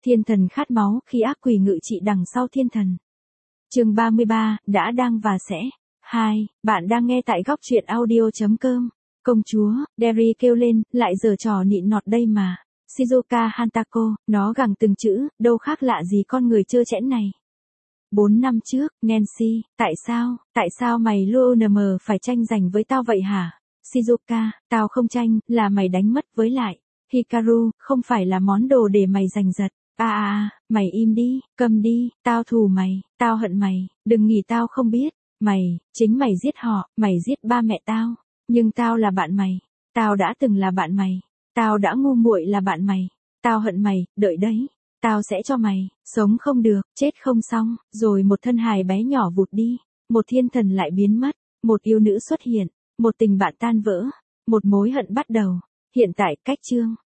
Thiên thần khát máu khi ác quỷ ngự trị đằng sau thiên thần. Chương 33, đã đang và sẽ. 2, bạn đang nghe tại góc truyện audio.com. Công chúa, Derry kêu lên, lại giở trò nịnh nọt đây mà. Shizuka Hantako, nó gằn từng chữ, đâu khác lạ gì con người trơ trẽn này. 4 năm trước, Nancy, tại sao mày LONM phải tranh giành với tao vậy hả? Shizuka, tao không tranh, là mày đánh mất với lại. Hikaru, không phải là món đồ để mày giành giật. Mày im đi, câm đi, tao thù mày, tao hận mày, đừng nghĩ tao không biết. Chính mày giết họ, mày giết ba mẹ tao. Nhưng tao là bạn mày, tao đã từng là bạn mày, tao đã ngu muội là bạn mày, tao hận mày, đợi đấy, tao sẽ cho mày, sống không được, chết không xong, rồi một thân hài bé nhỏ vụt đi, một thiên thần lại biến mất, một yêu nữ xuất hiện, một tình bạn tan vỡ, một mối hận bắt đầu. Hiện tại cách chương